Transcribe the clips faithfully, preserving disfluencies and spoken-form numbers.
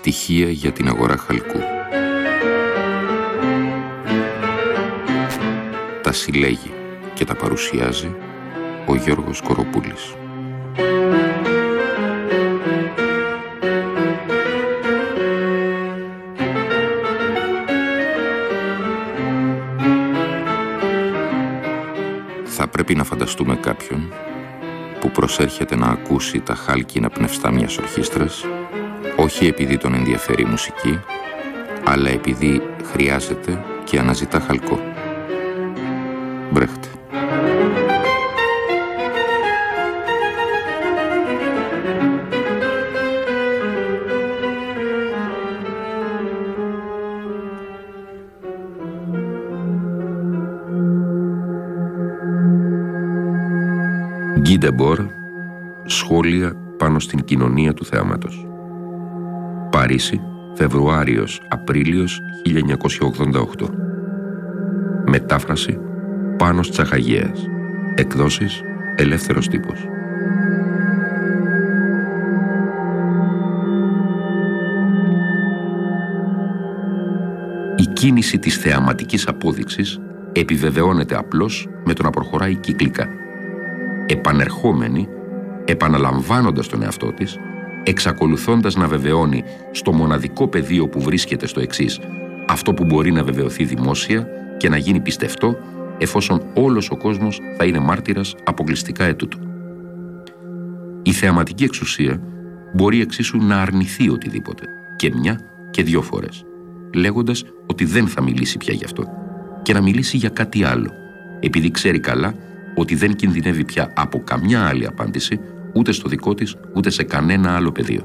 Στοιχεία για την αγορά χαλκού. Τα συλλέγει και τα παρουσιάζει ο Γιώργος Κοροπούλης. Θα πρέπει να φανταστούμε κάποιον που προσέρχεται να ακούσει τα χάλκινα πνευστά μιας ορχήστρας, όχι επειδή τον ενδιαφέρει η μουσική, αλλά επειδή χρειάζεται και αναζητά χαλκό. Μπρέχτ. Γκί Ντεμπόρ, σχόλια πάνω στην κοινωνία του θεάματος. Παρίσι, Φεβρουάριος-Απρίλιος χίλια εννιακόσια ογδόντα οκτώ. Μετάφραση Πάνος Τσαχαγέας. Εκδόσεις Ελεύθερος Τύπος. Η κίνηση της θεαματικής απόδειξης επιβεβαιώνεται απλώς με το να προχωράει κυκλικά. Επανερχόμενη, επαναλαμβάνοντας τον εαυτό της, εξακολουθώντας να βεβαιώνει στο μοναδικό πεδίο που βρίσκεται στο εξής, αυτό που μπορεί να βεβαιωθεί δημόσια και να γίνει πιστευτό, εφόσον όλος ο κόσμος θα είναι μάρτυρας αποκλειστικά ετούτου. Η θεαματική εξουσία μπορεί εξίσου να αρνηθεί οτιδήποτε, και μια και δυο φορές, λέγοντας ότι δεν θα μιλήσει πια γι' αυτό και να μιλήσει για κάτι άλλο, επειδή ξέρει καλά ότι δεν κινδυνεύει πια από καμιά άλλη απάντηση, ούτε στο δικό της, ούτε σε κανένα άλλο πεδίο.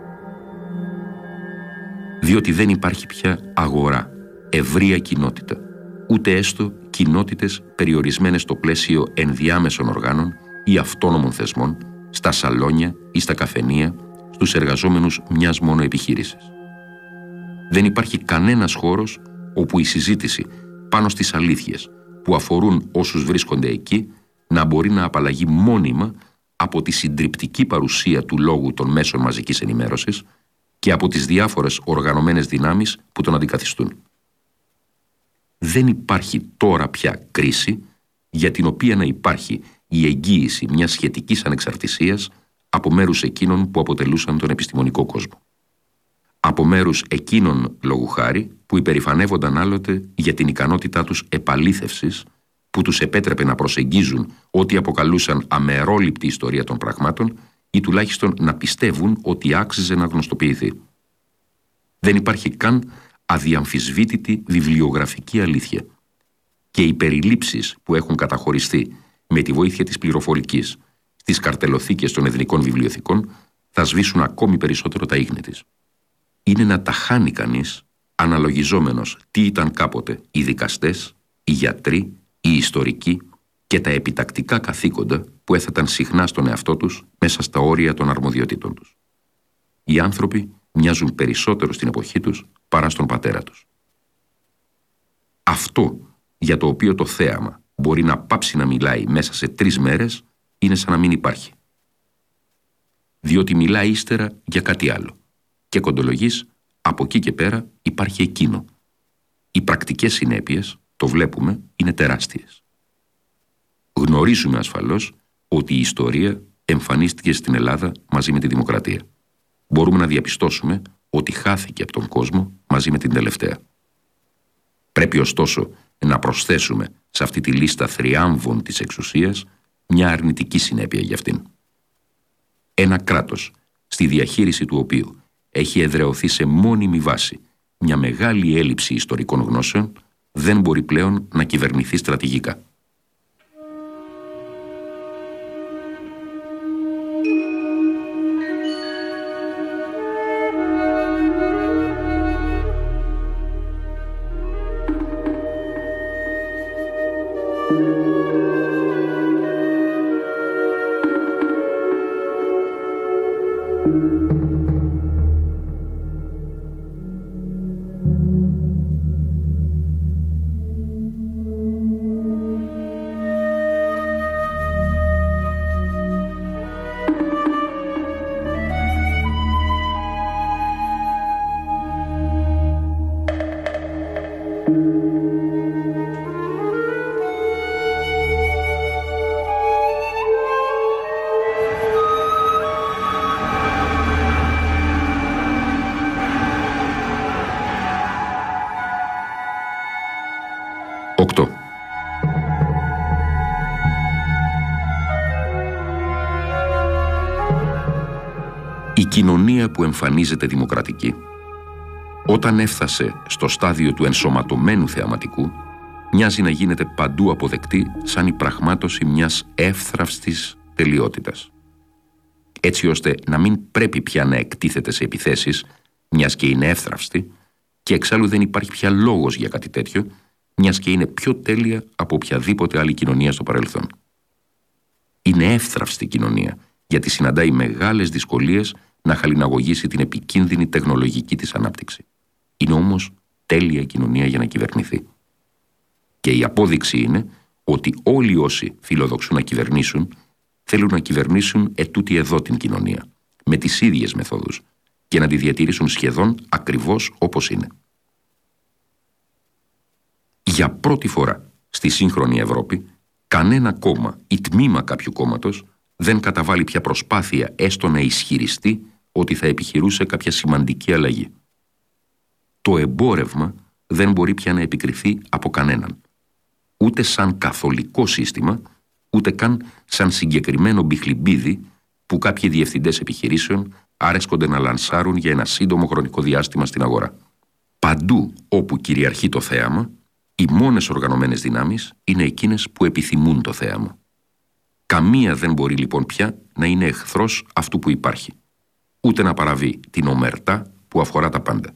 Διότι δεν υπάρχει πια αγορά, ευρεία κοινότητα, ούτε έστω κοινότητες περιορισμένες στο πλαίσιο ενδιάμεσων οργάνων ή αυτόνομων θεσμών, στα σαλόνια ή στα καφενεία, στους εργαζόμενους μιας μόνο επιχείρησης. Δεν υπάρχει κανένας χώρος όπου η συζήτηση πάνω στις αλήθειες που αφορούν όσους βρίσκονται εκεί να μπορεί να απαλλαγεί μόνιμα από τη συντριπτική παρουσία του λόγου των μέσων μαζικής ενημέρωσης και από τις διάφορες οργανωμένες δυνάμεις που τον αντικαθιστούν. Δεν υπάρχει τώρα πια κρίση για την οποία να υπάρχει η εγγύηση μιας σχετικής ανεξαρτησίας από μέρους εκείνων που αποτελούσαν τον επιστημονικό κόσμο. Από μέρους εκείνων, λόγου χάρη, που υπερηφανεύονταν άλλοτε για την ικανότητά τους επαλήθευσης, που τους επέτρεπε να προσεγγίζουν ό,τι αποκαλούσαν αμερόληπτη ιστορία των πραγμάτων ή τουλάχιστον να πιστεύουν ότι άξιζε να γνωστοποιηθεί. Δεν υπάρχει καν αδιαμφισβήτητη βιβλιογραφική αλήθεια και οι περιλήψεις που έχουν καταχωριστεί με τη βοήθεια της πληροφορικής στις καρτελοθήκες των εθνικών βιβλιοθηκών θα σβήσουν ακόμη περισσότερο τα ίχνη της. Είναι να τα χάνει κανείς αναλογιζόμενος τι ήταν κάποτε οι δικαστές, οι γιατροί, οι ιστορικοί και τα επιτακτικά καθήκοντα που έθεταν συχνά στον εαυτό τους μέσα στα όρια των αρμοδιοτήτων τους. Οι άνθρωποι μοιάζουν περισσότερο στην εποχή τους παρά στον πατέρα τους. Αυτό για το οποίο το θέαμα μπορεί να πάψει να μιλάει μέσα σε τρεις μέρες είναι σαν να μην υπάρχει. Διότι μιλάει ύστερα για κάτι άλλο και κοντολογής από εκεί και πέρα υπάρχει εκείνο. Οι πρακτικές συνέπειες, το βλέπουμε, είναι τεράστιες. Γνωρίζουμε ασφαλώς ότι η ιστορία εμφανίστηκε στην Ελλάδα μαζί με τη δημοκρατία. Μπορούμε να διαπιστώσουμε ότι χάθηκε από τον κόσμο μαζί με την τελευταία. Πρέπει ωστόσο να προσθέσουμε σε αυτή τη λίστα θριάμβων της εξουσίας μια αρνητική συνέπεια για αυτήν. Ένα κράτος, στη διαχείριση του οποίου έχει εδραιωθεί σε μόνιμη βάση μια μεγάλη έλλειψη ιστορικών γνώσεων, δεν μπορεί πλέον να κυβερνηθεί στρατηγικά. κοινωνία που εμφανίζεται δημοκρατική, όταν έφτασε στο στάδιο του ενσωματωμένου θεαματικού, μοιάζει να γίνεται παντού αποδεκτή σαν η πραγμάτωση μιας εύθραυστης τελειότητας. Έτσι ώστε να μην πρέπει πια να εκτίθεται σε επιθέσεις, μιας και είναι εύθραυστη, και εξάλλου δεν υπάρχει πια λόγος για κάτι τέτοιο, μιας και είναι πιο τέλεια από οποιαδήποτε άλλη κοινωνία στο παρελθόν. Είναι εύθραυστη κοινωνία, γιατί συναντάει μεγάλες δυσκολίες να χαλιναγωγήσει την επικίνδυνη τεχνολογική της ανάπτυξη. Είναι όμως τέλεια κοινωνία για να κυβερνηθεί. Και η απόδειξη είναι ότι όλοι όσοι φιλοδοξούν να κυβερνήσουν, θέλουν να κυβερνήσουν ετούτη εδώ την κοινωνία, με τις ίδιες μεθόδους, και να τη διατηρήσουν σχεδόν ακριβώς όπως είναι. Για πρώτη φορά στη σύγχρονη Ευρώπη, κανένα κόμμα ή τμήμα κάποιου κόμματος δεν καταβάλει πια προσπάθεια έστω να ισχυριστεί ότι θα επιχειρούσε κάποια σημαντική αλλαγή. Το εμπόρευμα δεν μπορεί πια να επικριθεί από κανέναν, ούτε σαν καθολικό σύστημα, ούτε καν σαν συγκεκριμένο μπιχλιμπίδι που κάποιοι διευθυντές επιχειρήσεων άρεσκονται να λανσάρουν για ένα σύντομο χρονικό διάστημα στην αγορά. Παντού όπου κυριαρχεί το θέαμα, οι μόνες οργανωμένες δυνάμεις είναι εκείνες που επιθυμούν το θέαμα. Καμία δεν μπορεί λοιπόν πια να είναι εχθρός αυτού που υπάρχει, ούτε να παραβεί την ομερτά που αφορά τα πάντα.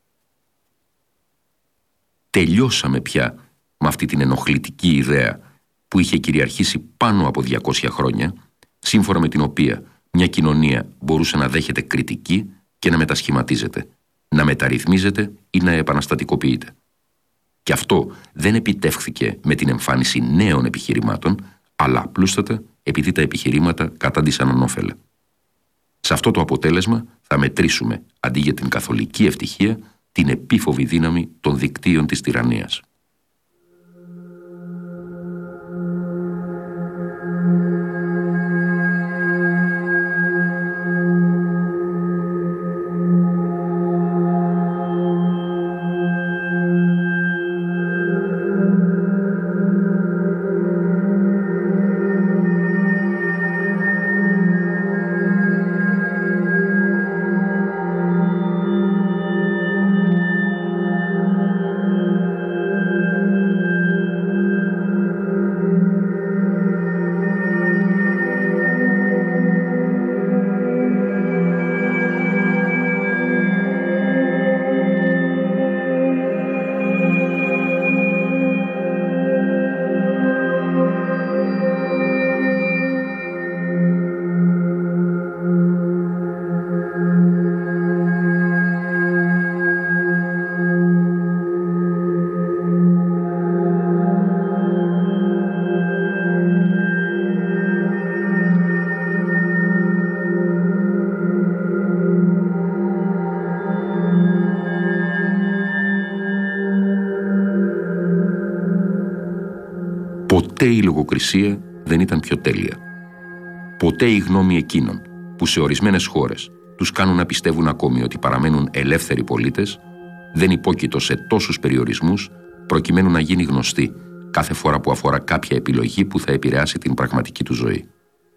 Τελειώσαμε πια με αυτή την ενοχλητική ιδέα που είχε κυριαρχήσει πάνω από διακόσια χρόνια, σύμφωνα με την οποία μια κοινωνία μπορούσε να δέχεται κριτική και να μετασχηματίζεται, να μεταρρυθμίζεται ή να επαναστατικοποιείται. Και αυτό δεν επιτεύχθηκε με την εμφάνιση νέων επιχειρημάτων, αλλά απλούστατα επειδή τα επιχειρήματα κατάντησαν ανώφελα. Σε αυτό το αποτέλεσμα θα μετρήσουμε, αντί για την καθολική ευτυχία, την επίφοβη δύναμη των δικτύων της τυραννίας. Ποτέ η λογοκρισία δεν ήταν πιο τέλεια. Ποτέ η γνώμη εκείνων που σε ορισμένες χώρες τους κάνουν να πιστεύουν ακόμη ότι παραμένουν ελεύθεροι πολίτες δεν υπόκειτο σε τόσους περιορισμούς προκειμένου να γίνει γνωστή κάθε φορά που αφορά κάποια επιλογή που θα επηρεάσει την πραγματική του ζωή.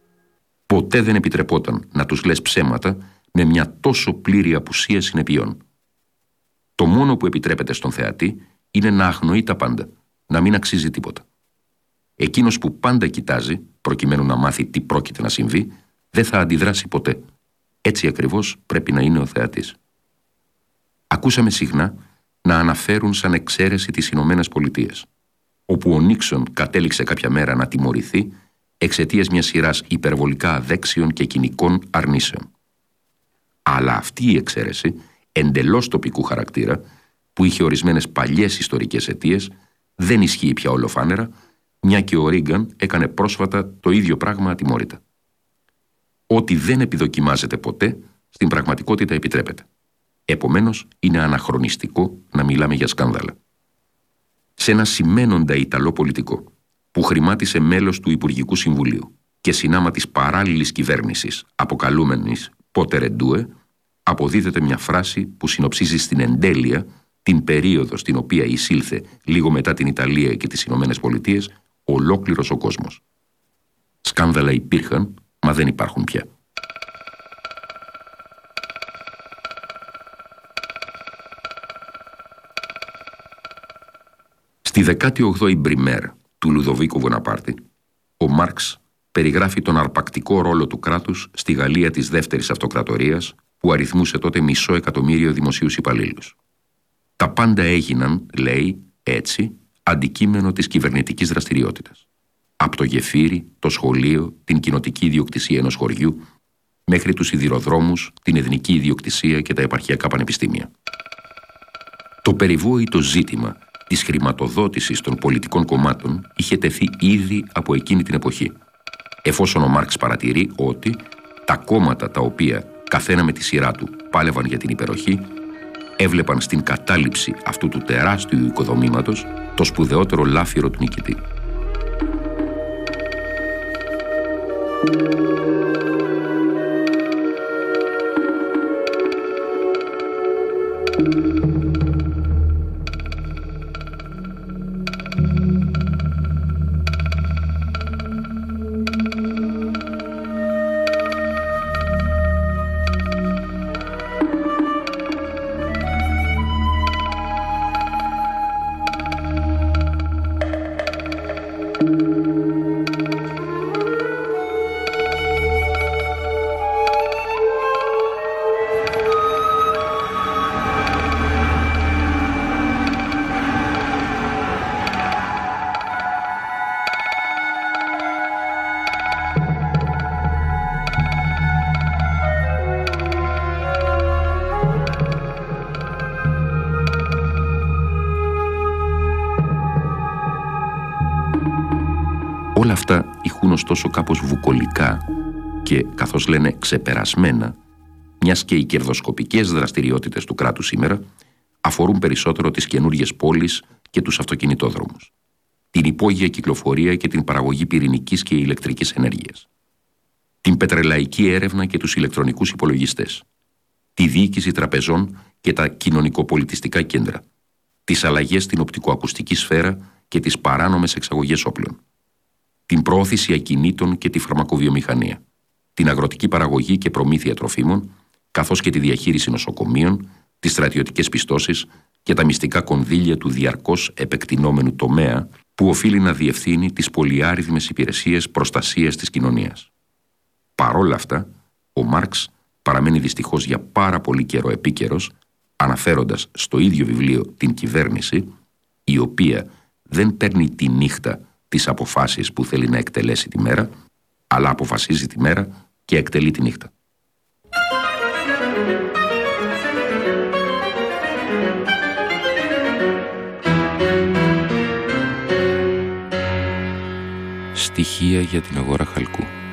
Ποτέ δεν επιτρεπόταν να τους λες ψέματα με μια τόσο πλήρη απουσία συνεπειών. Το μόνο που επιτρέπεται στον θεατή είναι να αγνοεί τα πάντα, να μην αξίζει τίποτα. Εκείνος που πάντα κοιτάζει, προκειμένου να μάθει τι πρόκειται να συμβεί, δεν θα αντιδράσει ποτέ. Έτσι ακριβώς πρέπει να είναι ο θεατής. Ακούσαμε συχνά να αναφέρουν σαν εξαίρεση τις Ηνωμένες Πολιτείες, όπου ο Νίξον κατέληξε κάποια μέρα να τιμωρηθεί εξαιτίας μιας σειράς υπερβολικά αδέξιων και κοινικών αρνήσεων. Αλλά αυτή η εξαίρεση, εντελώς τοπικού χαρακτήρα, που είχε ορισμένες παλιές ιστορικές αιτίες, δεν ισχύει πια ολοφάνερα, μια και ο Ρίγκαν έκανε πρόσφατα το ίδιο πράγμα ατιμόρυτα. Ό,τι δεν επιδοκιμάζεται ποτέ, στην πραγματικότητα επιτρέπεται. Επομένως, είναι αναχρονιστικό να μιλάμε για σκάνδαλα. Σε ένα σημαίνοντα Ιταλό πολιτικό, που χρημάτισε μέλος του Υπουργικού Συμβουλίου και συνάμα της παράλληλης κυβέρνησης, αποκαλούμενης «Potere due», αποδίδεται μια φράση που συνοψίζει στην εντέλεια την περίοδο στην οποία εισήλθε λίγο μετά την Ιταλία και τις Ηνωμένες Πολιτείες ολόκληρος ο κόσμος. Σκάνδαλα υπήρχαν, μα δεν υπάρχουν πια. Στη δεκάτη όγδοη Μπριμέρ του Λουδοβίκο Βοναπάρτη, ο Μάρξ περιγράφει τον αρπακτικό ρόλο του κράτους στη Γαλλία της δεύτερης αυτοκρατορίας, που αριθμούσε τότε μισό εκατομμύριο δημοσίους υπαλλήλους. Τα πάντα έγιναν, λέει, έτσι, αντικείμενο της κυβερνητικής δραστηριότητας. Από το γεφύρι, το σχολείο, την κοινοτική ιδιοκτησία ενός χωριού, μέχρι τους σιδηροδρόμους, την εθνική ιδιοκτησία και τα επαρχιακά πανεπιστήμια. Το περιβόητο ζήτημα της χρηματοδότησης των πολιτικών κομμάτων είχε τεθεί ήδη από εκείνη την εποχή, εφόσον ο Μάρξ παρατηρεί ότι τα κόμματα τα οποία καθένα με τη σειρά του πάλευαν για την υπεροχή, έβλεπαν στην κατάληψη αυτού του τεράστιου οικοδομήματος το σπουδαιότερο λάφυρο του νικητή. Όλα αυτά ηχούν ωστόσο κάπως βουκολικά και, καθώς λένε, ξεπερασμένα, μιας και οι κερδοσκοπικές δραστηριότητες του κράτους σήμερα αφορούν περισσότερο τις καινούργιες πόλεις και τους αυτοκινητόδρομους, την υπόγεια κυκλοφορία και την παραγωγή πυρηνικής και ηλεκτρικής ενέργειας, την πετρελαϊκή έρευνα και τους ηλεκτρονικούς υπολογιστές, τη διοίκηση τραπεζών και τα κοινωνικοπολιτιστικά κέντρα, τις αλλαγές στην οπτικοακουστική σφαίρα και τις παράνομες εξαγωγές όπλων, την προώθηση ακινήτων και τη φαρμακοβιομηχανία, την αγροτική παραγωγή και προμήθεια τροφίμων, καθώς και τη διαχείριση νοσοκομείων, τις στρατιωτικές πιστώσεις και τα μυστικά κονδύλια του διαρκώς επεκτηνόμενου τομέα που οφείλει να διευθύνει τις πολυάριθμες υπηρεσίες προστασίας της κοινωνίας. Παρόλα αυτά, ο Μάρξ παραμένει δυστυχώς για πάρα πολύ καιρό επίκαιρος, αναφέροντας στο ίδιο βιβλίο την κυβέρνηση, η οποία δεν παίρνει τη νύχτα τις αποφάσεις που θέλει να εκτελέσει τη μέρα, αλλά αποφασίζει τη μέρα και εκτελεί τη νύχτα. Στοιχεία για την αγορά χαλκού.